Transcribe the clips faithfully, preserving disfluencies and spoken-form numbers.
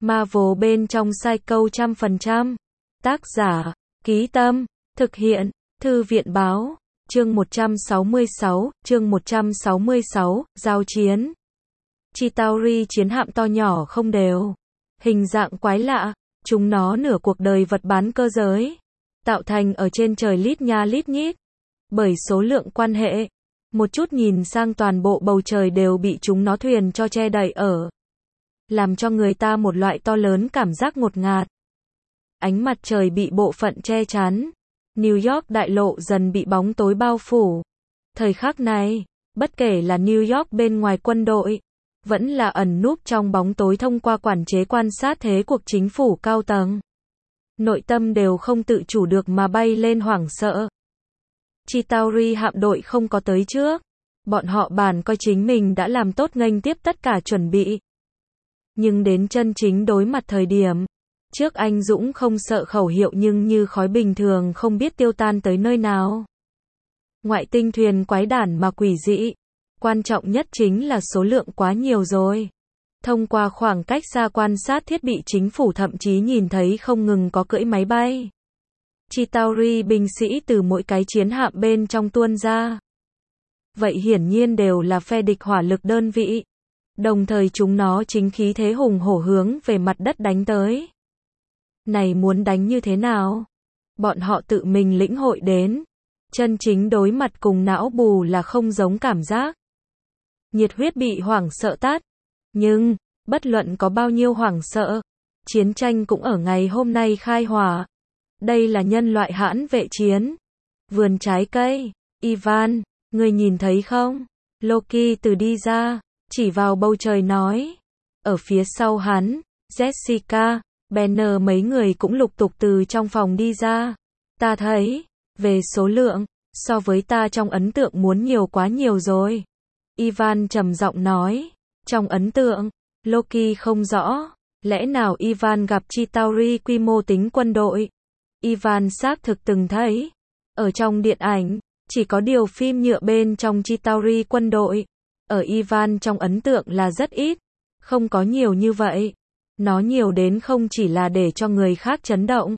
Marvel bên trong Psycho trăm phần trăm. Tác giả, Ký Tâm, thực hiện, Thư viện báo, chương một trăm sáu mươi sáu, chương một trăm sáu mươi sáu, giao chiến. Chitauri chiến hạm to nhỏ không đều, hình dạng quái lạ, chúng nó nửa cuộc đời vật bán cơ giới, tạo thành ở trên trời lít nha lít nhít, bởi số lượng quan hệ, một chút nhìn sang toàn bộ bầu trời đều bị chúng nó thuyền cho che đậy ở, làm cho người ta một loại to lớn cảm giác ngột ngạt. Ánh mặt trời bị bộ phận che chắn, New York đại lộ dần bị bóng tối bao phủ. Thời khắc này, bất kể là New York bên ngoài quân đội, vẫn là ẩn núp trong bóng tối thông qua quản chế quan sát thế cuộc chính phủ cao tầng, nội tâm đều không tự chủ được mà bay lên hoảng sợ. Chitauri hạm đội không có tới trước, bọn họ bản coi chính mình đã làm tốt nghênh tiếp tất cả chuẩn bị. Nhưng đến chân chính đối mặt thời điểm, trước anh dũng không sợ khẩu hiệu nhưng như khói bình thường không biết tiêu tan tới nơi nào. Ngoại tinh thuyền quái đản mà quỷ dị, quan trọng nhất chính là số lượng quá nhiều rồi. Thông qua khoảng cách xa quan sát thiết bị chính phủ thậm chí nhìn thấy không ngừng có cưỡi máy bay. Chitauri binh sĩ từ mỗi cái chiến hạm bên trong tuôn ra. Vậy hiển nhiên đều là phe địch hỏa lực đơn vị. Đồng thời chúng nó chính khí thế hùng hổ hướng về mặt đất đánh tới. Này muốn đánh như thế nào? Bọn họ tự mình lĩnh hội đến. Chân chính đối mặt cùng não bù là không giống cảm giác. Nhiệt huyết bị hoảng sợ tát. Nhưng, bất luận có bao nhiêu hoảng sợ, chiến tranh cũng ở ngày hôm nay khai hỏa. Đây là nhân loại hãn vệ chiến. Vườn trái cây. Ivan, người nhìn thấy không? Loki từ đi ra, chỉ vào bầu trời nói. Ở phía sau hắn, Jessica, Banner mấy người cũng lục tục từ trong phòng đi ra. Ta thấy, về số lượng, so với ta trong ấn tượng muốn nhiều quá nhiều rồi. Ivan trầm giọng nói. Trong ấn tượng, Loki không rõ, lẽ nào Ivan gặp Chitauri quy mô tính quân đội? Ivan xác thực từng thấy, ở trong điện ảnh, chỉ có điều phim nhựa bên trong Chitauri quân đội, ở Ivan trong ấn tượng là rất ít, không có nhiều như vậy. Nó nhiều đến không chỉ là để cho người khác chấn động.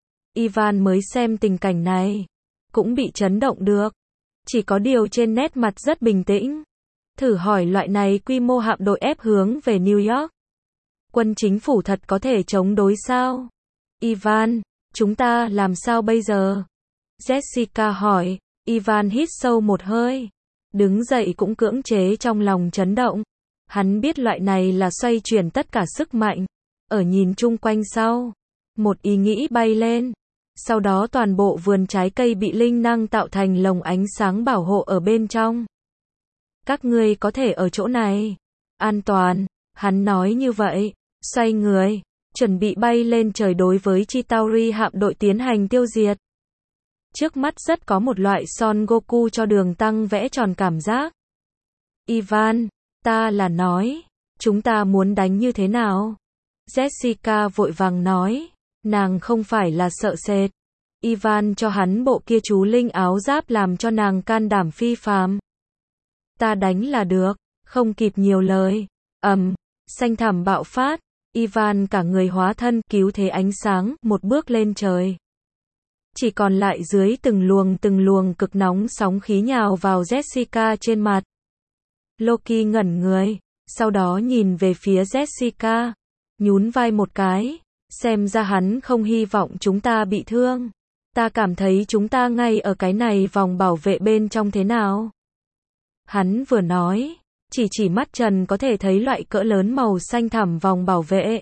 Ivan mới xem tình cảnh này, cũng bị chấn động được. Chỉ có điều trên nét mặt rất bình tĩnh. Thử hỏi loại này quy mô hạm đội ép hướng về New York. Quân chính phủ thật có thể chống đối sao? Ivan, chúng ta làm sao bây giờ? Jessica hỏi. Ivan hít sâu một hơi. Đứng dậy cũng cưỡng chế trong lòng chấn động. Hắn biết loại này là xoay chuyển tất cả sức mạnh. Ở nhìn chung quanh sau, một ý nghĩ bay lên. Sau đó toàn bộ vườn trái cây bị linh năng tạo thành lồng ánh sáng bảo hộ ở bên trong. Các ngươi có thể ở chỗ này. An toàn, hắn nói như vậy, xoay người, chuẩn bị bay lên trời đối với Chitauri hạm đội tiến hành tiêu diệt. Trước mắt rất có một loại Son Goku cho đường tăng vẽ tròn cảm giác. Ivan, ta là nói, chúng ta muốn đánh như thế nào? Jessica vội vàng nói, nàng không phải là sợ sệt. Ivan cho hắn bộ kia chú linh áo giáp làm cho nàng can đảm phi phàm. Ta đánh là được, không kịp nhiều lời. Ầm, um, xanh thẳm bạo phát, Ivan cả người hóa thân cứu thế ánh sáng, một bước lên trời. Chỉ còn lại dưới từng luồng từng luồng cực nóng sóng khí nhào vào Jessica trên mặt. Loki ngẩn người, sau đó nhìn về phía Jessica, nhún vai một cái, xem ra hắn không hy vọng chúng ta bị thương. Ta cảm thấy chúng ta ngay ở cái này vòng bảo vệ bên trong thế nào? Hắn vừa nói, chỉ chỉ mắt trần có thể thấy loại cỡ lớn màu xanh thẳm vòng bảo vệ.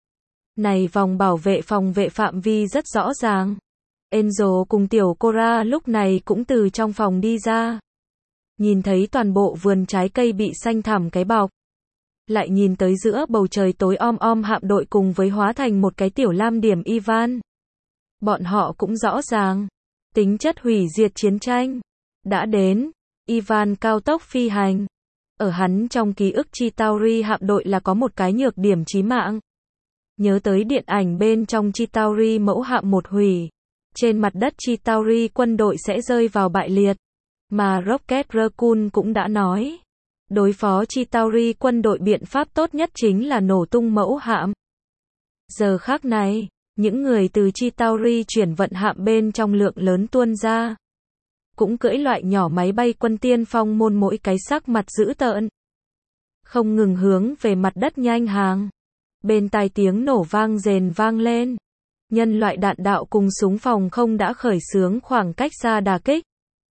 Này vòng bảo vệ phòng vệ phạm vi rất rõ ràng. Angel cùng tiểu Cora lúc này cũng từ trong phòng đi ra. Nhìn thấy toàn bộ vườn trái cây bị xanh thẳm cái bọc. Lại nhìn tới giữa bầu trời tối om om hạm đội cùng với hóa thành một cái tiểu lam điểm Ivan. Bọn họ cũng rõ ràng, tính chất hủy diệt chiến tranh đã đến. Ivan cao tốc phi hành. Ở hắn trong ký ức Chitauri hạm đội là có một cái nhược điểm chí mạng. Nhớ tới điện ảnh bên trong Chitauri mẫu hạm một hủy. Trên mặt đất Chitauri quân đội sẽ rơi vào bại liệt. Mà Rocket Raccoon cũng đã nói. Đối phó Chitauri quân đội biện pháp tốt nhất chính là nổ tung mẫu hạm. Giờ khắc này, những người từ Chitauri chuyển vận hạm bên trong lượng lớn tuôn ra. Cũng cưỡi loại nhỏ máy bay quân tiên phong môn mỗi cái sắc mặt dữ tợn. Không ngừng hướng về mặt đất nhanh hàng. Bên tai tiếng nổ vang rền vang lên. Nhân loại đạn đạo cùng súng phòng không đã khởi xướng khoảng cách xa đà kích.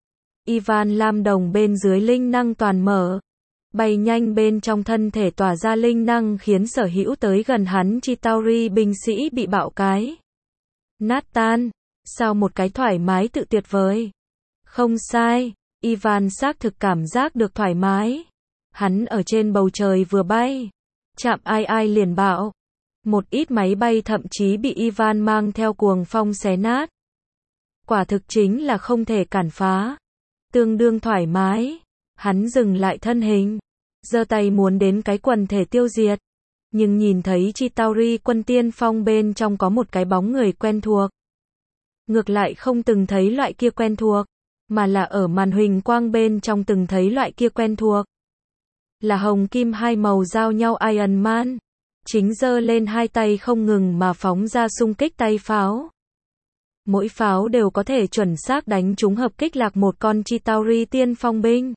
Ivan Lam Đồng bên dưới linh năng toàn mở. Bay nhanh bên trong thân thể tỏa ra linh năng khiến sở hữu tới gần hắn Chitauri binh sĩ bị bạo cái. Nát tan. Sao một cái thoải mái tự tuyệt vời. Không sai, Ivan xác thực cảm giác được thoải mái. Hắn ở trên bầu trời vừa bay. Chạm ai ai liền bạo. Một ít máy bay thậm chí bị Ivan mang theo cuồng phong xé nát. Quả thực chính là không thể cản phá. Tương đương thoải mái. Hắn dừng lại thân hình. Giơ tay muốn đến cái quần thể tiêu diệt. Nhưng nhìn thấy Chitauri quân tiên phong bên trong có một cái bóng người quen thuộc. Ngược lại không từng thấy loại kia quen thuộc. Mà là ở màn huỳnh quang bên trong từng thấy loại kia quen thuộc. Là hồng kim hai màu giao nhau Iron Man. Chính giơ lên hai tay không ngừng mà phóng ra xung kích tay pháo. Mỗi pháo đều có thể chuẩn xác đánh trúng hợp kích lạc một con Chitauri tiên phong binh.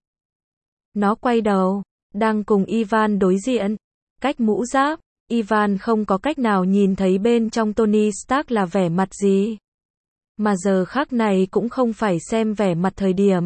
Nó quay đầu, đang cùng Ivan đối diện. Cách mũ giáp, Ivan không có cách nào nhìn thấy bên trong Tony Stark là vẻ mặt gì. Mà giờ khắc này cũng không phải xem vẻ mặt thời điểm.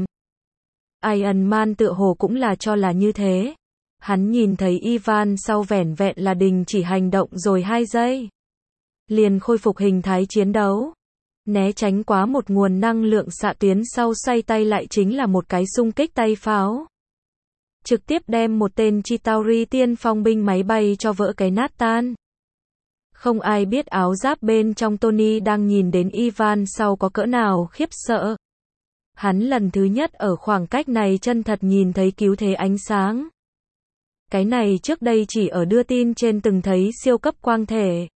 Iron Man tựa hồ cũng là cho là như thế. Hắn nhìn thấy Ivan sau vẻn vẹn là đình chỉ hành động rồi hai giây. Liền khôi phục hình thái chiến đấu. Né tránh quá một nguồn năng lượng xạ tuyến sau xoay tay lại chính là một cái xung kích tay pháo. Trực tiếp đem một tên Chitauri tiên phong binh máy bay cho vỡ cái nát tan. Không ai biết áo giáp bên trong Tony đang nhìn đến Ivan sau có cỡ nào khiếp sợ. Hắn lần thứ nhất ở khoảng cách này chân thật nhìn thấy cứu thế ánh sáng. Cái này trước đây chỉ ở đưa tin trên từng thấy siêu cấp quang thể.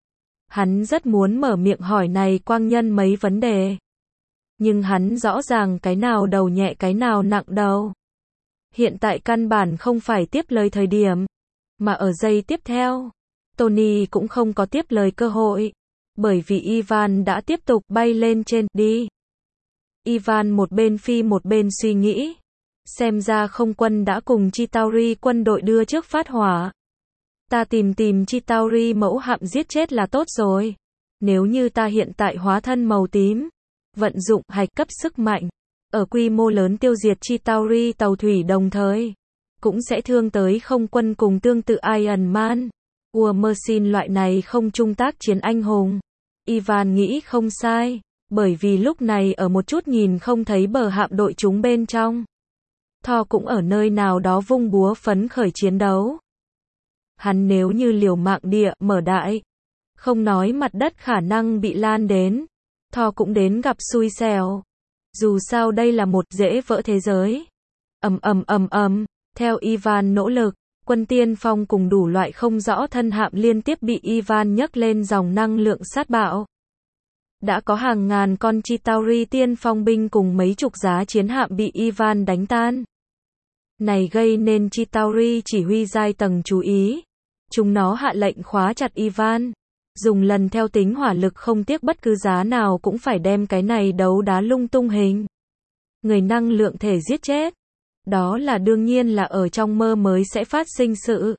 Hắn rất muốn mở miệng hỏi này quang nhân mấy vấn đề. Nhưng hắn rõ ràng cái nào đầu nhẹ cái nào nặng đầu. Hiện tại căn bản không phải tiếp lời thời điểm. Mà ở giây tiếp theo. Tony cũng không có tiếp lời cơ hội. Bởi vì Ivan đã tiếp tục bay lên trên đi. Ivan một bên phi một bên suy nghĩ. Xem ra không quân đã cùng Chitauri quân đội đưa trước phát hỏa. Ta tìm tìm Chitauri mẫu hạm giết chết là tốt rồi. Nếu như ta hiện tại hóa thân màu tím. Vận dụng hạch cấp sức mạnh. Ở quy mô lớn tiêu diệt Chitauri tàu thủy đồng thời. Cũng sẽ thương tới không quân cùng tương tự Iron Man. War Machine loại này không trung tác chiến anh hùng. Ivan nghĩ không sai. Bởi vì lúc này ở một chút nhìn không thấy bờ hạm đội chúng bên trong. Thor cũng ở nơi nào đó vung búa phấn khởi chiến đấu. Hắn nếu như liều mạng địa mở đại. Không nói mặt đất khả năng bị lan đến. Thor cũng đến gặp xui xẻo. Dù sao đây là một dễ vỡ thế giới. Ầm ầm ầm ầm, theo Ivan nỗ lực, quân tiên phong cùng đủ loại không rõ thân hạm liên tiếp bị Ivan nhấc lên dòng năng lượng sát bạo. Đã có hàng ngàn con Chitauri tiên phong binh cùng mấy chục giá chiến hạm bị Ivan đánh tan. Này gây nên Chitauri chỉ huy giai tầng chú ý. Chúng nó hạ lệnh khóa chặt Ivan. Dùng lần theo tính hỏa lực không tiếc bất cứ giá nào cũng phải đem cái này đấu đá lung tung hình. Người năng lượng thể giết chết. Đó là đương nhiên là ở trong mơ mới sẽ phát sinh sự.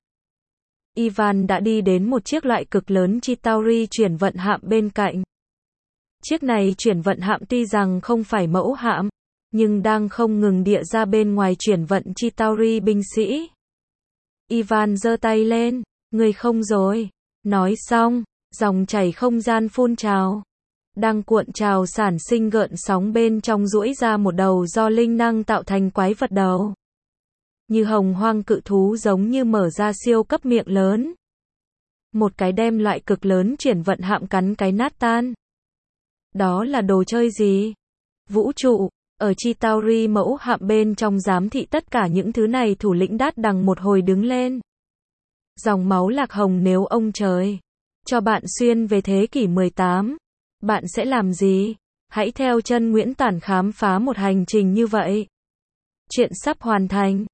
Ivan đã đi đến một chiếc loại cực lớn Chitauri chuyển vận hạm bên cạnh. Chiếc này chuyển vận hạm tuy rằng không phải mẫu hạm, nhưng đang không ngừng địa ra bên ngoài chuyển vận Chitauri binh sĩ. Ivan giơ tay lên, người không rồi. Nói xong, dòng chảy không gian phun trào. Đang cuộn trào sản sinh gợn sóng bên trong duỗi ra một đầu do linh năng tạo thành quái vật đầu. Như hồng hoang cự thú giống như mở ra siêu cấp miệng lớn. Một cái đem loại cực lớn chuyển vận hạm cắn cái nát tan. Đó là đồ chơi gì? Vũ trụ, ở Chitauri mẫu hạm bên trong giám thị tất cả những thứ này thủ lĩnh đát đằng một hồi đứng lên. Dòng máu lạc hồng nếu ông trời cho bạn xuyên về thế kỷ mười tám, bạn sẽ làm gì? Hãy theo chân Nguyễn Tản khám phá một hành trình như vậy. Chuyện sắp hoàn thành.